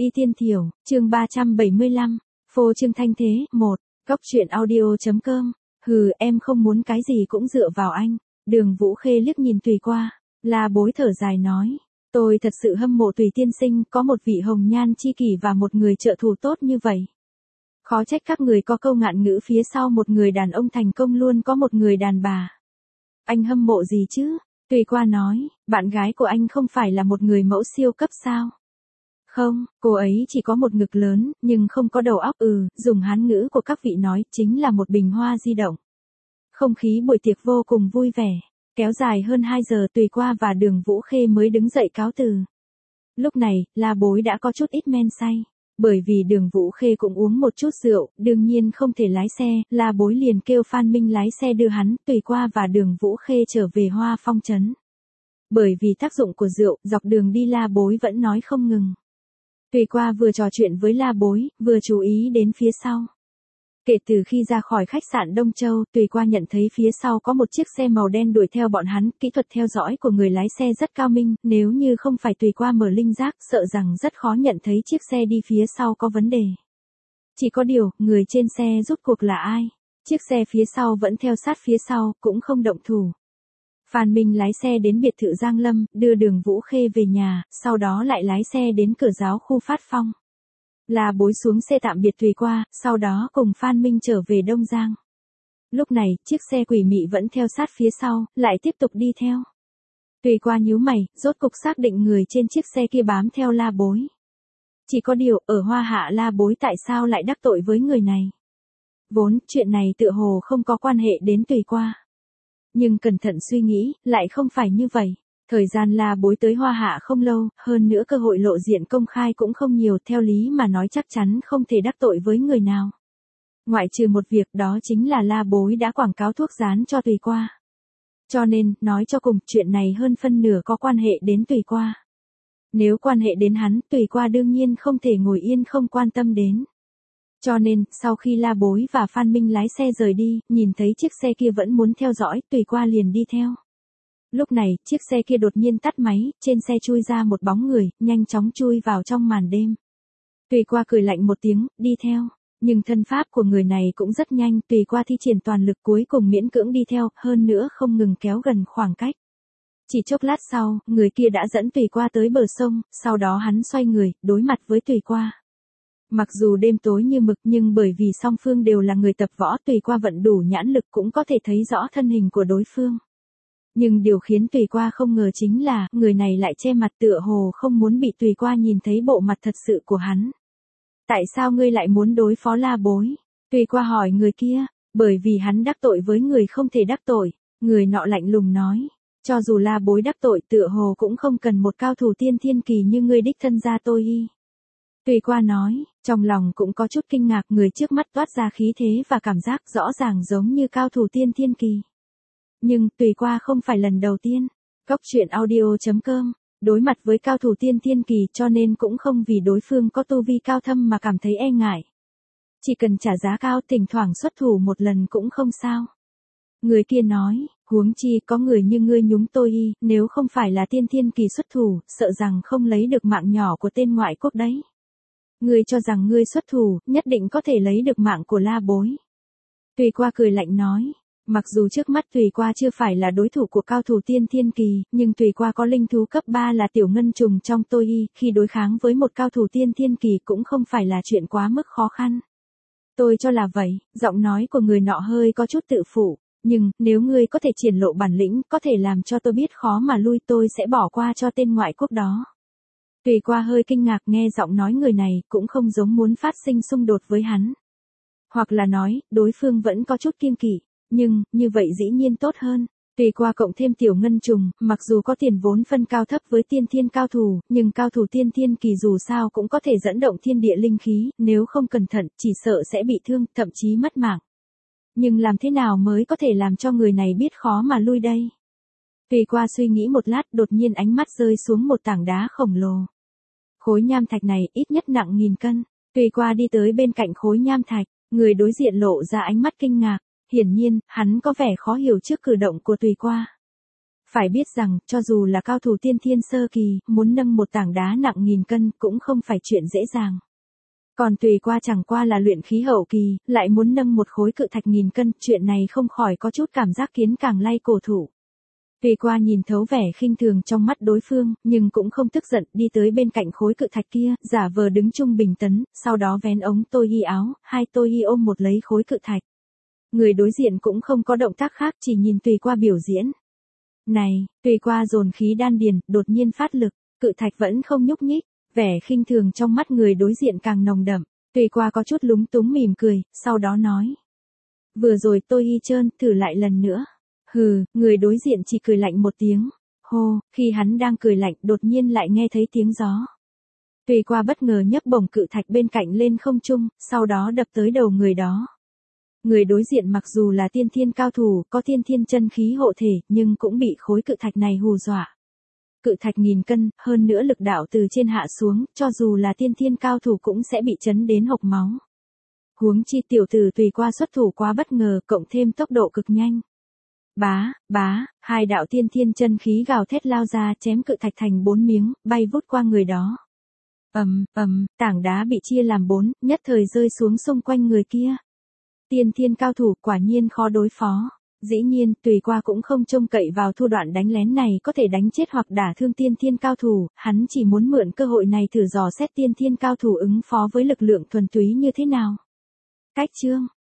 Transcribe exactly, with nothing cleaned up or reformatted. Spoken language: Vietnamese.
Y Tiên Thiểu, chương ba trăm bảy mươi lăm, phô trương thanh thế, một, Cóc truyện audio.com, hừ em không muốn cái gì cũng dựa vào anh, Đường Vũ Khê liếc nhìn Tùy Qua, La Bối thở dài nói, tôi thật sự hâm mộ Tùy tiên sinh có một vị hồng nhan chi kỷ và một người trợ thủ tốt như vậy. Khó trách các người có câu ngạn ngữ phía sau một người đàn ông thành công luôn có một người đàn bà. Anh hâm mộ gì chứ? Tùy Qua nói, bạn gái của anh không phải là một người mẫu siêu cấp sao? Không, cô ấy chỉ có một ngực lớn, nhưng không có đầu óc ừ, dùng Hán ngữ của các vị nói, chính là một bình hoa di động. Không khí buổi tiệc vô cùng vui vẻ, kéo dài hơn hai giờ Tùy Qua và Đường Vũ Khê mới đứng dậy cáo từ. Lúc này, La Bối đã có chút ít men say, bởi vì Đường Vũ Khê cũng uống một chút rượu, đương nhiên không thể lái xe, La Bối liền kêu Phan Minh lái xe đưa hắn, Tùy Qua và Đường Vũ Khê trở về Hoa Phong trấn. Bởi vì tác dụng của rượu, dọc đường đi La Bối vẫn nói không ngừng. Tùy Qua vừa trò chuyện với La Bối, vừa chú ý đến phía sau. Kể từ khi ra khỏi khách sạn Đông Châu, Tùy Qua nhận thấy phía sau có một chiếc xe màu đen đuổi theo bọn hắn, kỹ thuật theo dõi của người lái xe rất cao minh, nếu như không phải Tùy Qua mở linh giác, sợ rằng rất khó nhận thấy chiếc xe đi phía sau có vấn đề. Chỉ có điều, người trên xe rốt cuộc là ai? Chiếc xe phía sau vẫn theo sát phía sau, cũng không động thủ. Phan Minh lái xe đến biệt thự Giang Lâm, đưa Đường Vũ Khê về nhà, sau đó lại lái xe đến cửa giáo khu Phát Phong. La Bối xuống xe tạm biệt Tùy Qua, sau đó cùng Phan Minh trở về Đông Giang. Lúc này, chiếc xe quỷ mị vẫn theo sát phía sau, lại tiếp tục đi theo. Tùy Qua nhíu mày, rốt cục xác định người trên chiếc xe kia bám theo La Bối. Chỉ có điều, ở Hoa Hạ La Bối tại sao lại đắc tội với người này? Vốn, chuyện này tựa hồ không có quan hệ đến Tùy Qua. Nhưng cẩn thận suy nghĩ, lại không phải như vậy. Thời gian La Bối tới Hoa Hạ không lâu, hơn nữa cơ hội lộ diện công khai cũng không nhiều, theo lý mà nói chắc chắn không thể đắc tội với người nào. Ngoại trừ một việc đó chính là La Bối đã quảng cáo thuốc rán cho Tùy Qua. Cho nên, nói cho cùng, chuyện này hơn phân nửa có quan hệ đến Tùy Qua. Nếu quan hệ đến hắn, Tùy Qua đương nhiên không thể ngồi yên không quan tâm đến. Cho nên, sau khi La Bối và Phan Minh lái xe rời đi, nhìn thấy chiếc xe kia vẫn muốn theo dõi, Tùy Qua liền đi theo. Lúc này, chiếc xe kia đột nhiên tắt máy, trên xe chui ra một bóng người, nhanh chóng chui vào trong màn đêm. Tùy Qua cười lạnh một tiếng, đi theo. Nhưng thân pháp của người này cũng rất nhanh, Tùy Qua thi triển toàn lực cuối cùng miễn cưỡng đi theo, hơn nữa không ngừng kéo gần khoảng cách. Chỉ chốc lát sau, người kia đã dẫn Tùy Qua tới bờ sông, sau đó hắn xoay người, đối mặt với Tùy Qua. Mặc dù đêm tối như mực nhưng bởi vì song phương đều là người tập võ, Tùy Qua vận đủ nhãn lực cũng có thể thấy rõ thân hình của đối phương. Nhưng điều khiến Tùy Qua không ngờ chính là, người này lại che mặt tựa hồ không muốn bị Tùy Qua nhìn thấy bộ mặt thật sự của hắn. Tại sao ngươi lại muốn đối phó La Bối? Tùy Qua hỏi người kia, bởi vì hắn đắc tội với người không thể đắc tội. Người nọ lạnh lùng nói, cho dù La Bối đắc tội tựa hồ cũng không cần một cao thủ tiên thiên kỳ như ngươi đích thân ra tôi y. Tùy Qua nói, trong lòng cũng có chút kinh ngạc, người trước mắt toát ra khí thế và cảm giác rõ ràng giống như cao thủ tiên thiên kỳ. Nhưng, Tùy Qua không phải lần đầu tiên. Cóc truyện audio.com, đối mặt với cao thủ tiên thiên kỳ cho nên cũng không vì đối phương có tu vi cao thâm mà cảm thấy e ngại. Chỉ cần trả giá cao thỉnh thoảng xuất thủ một lần cũng không sao. Người kia nói, huống chi có người như ngươi nhúng tôi y, nếu không phải là tiên thiên kỳ xuất thủ, sợ rằng không lấy được mạng nhỏ của tên ngoại quốc đấy. Ngươi cho rằng ngươi xuất thủ, nhất định có thể lấy được mạng của La Bối. Tùy Qua cười lạnh nói, mặc dù trước mắt Tùy Qua chưa phải là đối thủ của cao thủ tiên thiên kỳ, nhưng Tùy Qua có linh thú cấp ba là tiểu ngân trùng trong tôi y, khi đối kháng với một cao thủ tiên thiên kỳ cũng không phải là chuyện quá mức khó khăn. Tôi cho là vậy, giọng nói của người nọ hơi có chút tự phụ, nhưng, nếu ngươi có thể triển lộ bản lĩnh, có thể làm cho tôi biết khó mà lui, tôi sẽ bỏ qua cho tên ngoại quốc đó. Tùy Qua hơi kinh ngạc nghe giọng nói người này, cũng không giống muốn phát sinh xung đột với hắn. Hoặc là nói, đối phương vẫn có chút kiêng kỵ, nhưng, như vậy dĩ nhiên tốt hơn. Tùy Qua cộng thêm tiểu ngân trùng, mặc dù có tiền vốn phân cao thấp với tiên thiên cao thủ, nhưng cao thủ tiên thiên kỳ dù sao cũng có thể dẫn động thiên địa linh khí, nếu không cẩn thận, chỉ sợ sẽ bị thương, thậm chí mất mạng. Nhưng làm thế nào mới có thể làm cho người này biết khó mà lui đây? Tùy Qua suy nghĩ một lát, đột nhiên ánh mắt rơi xuống một tảng đá khổng lồ. Khối nham thạch này ít nhất nặng nghìn cân. Tùy Qua đi tới bên cạnh khối nham thạch, người đối diện lộ ra ánh mắt kinh ngạc. Hiển nhiên, hắn có vẻ khó hiểu trước cử động của Tùy Qua. Phải biết rằng, cho dù là cao thủ tiên thiên sơ kỳ, muốn nâng một tảng đá nặng nghìn cân cũng không phải chuyện dễ dàng. Còn Tùy Qua chẳng qua là luyện khí hậu kỳ, lại muốn nâng một khối cự thạch nghìn cân, chuyện này không khỏi có chút cảm giác kiến càng lay cổ thụ. Tùy Qua nhìn thấu vẻ khinh thường trong mắt đối phương, nhưng cũng không tức giận, đi tới bên cạnh khối cự thạch kia, giả vờ đứng trung bình tấn, sau đó vén ống tôi y áo, hai tôi y ôm một lấy khối cự thạch. Người đối diện cũng không có động tác khác, chỉ nhìn Tùy Qua biểu diễn. Này, Tùy Qua dồn khí đan điền, đột nhiên phát lực, cự thạch vẫn không nhúc nhích, vẻ khinh thường trong mắt người đối diện càng nồng đậm. Tùy Qua có chút lúng túng mỉm cười, sau đó nói. Vừa rồi tôi y trơn, thử lại lần nữa. Hừ, người đối diện chỉ cười lạnh một tiếng. Hô, khi hắn đang cười lạnh, đột nhiên lại nghe thấy tiếng gió. Tùy Qua bất ngờ nhấc bổng cự thạch bên cạnh lên không trung, sau đó đập tới đầu người đó. Người đối diện mặc dù là tiên thiên cao thủ, có tiên thiên chân khí hộ thể, nhưng cũng bị khối cự thạch này hù dọa. Cự thạch nghìn cân, hơn nữa lực đạo từ trên hạ xuống, cho dù là tiên thiên cao thủ cũng sẽ bị chấn đến hộc máu. Huống chi tiểu tử Tùy Qua xuất thủ quá bất ngờ, cộng thêm tốc độ cực nhanh. Bá, bá, hai đạo tiên thiên chân khí gào thét lao ra, chém cự thạch thành bốn miếng, bay vút qua người đó. Ầm, ầm, tảng đá bị chia làm bốn, nhất thời rơi xuống xung quanh người kia. Tiên thiên cao thủ quả nhiên khó đối phó. Dĩ nhiên, Tùy Qua cũng không trông cậy vào thu đoạn đánh lén này có thể đánh chết hoặc đả thương tiên thiên cao thủ, hắn chỉ muốn mượn cơ hội này thử dò xét tiên thiên cao thủ ứng phó với lực lượng thuần túy như thế nào. Cách chương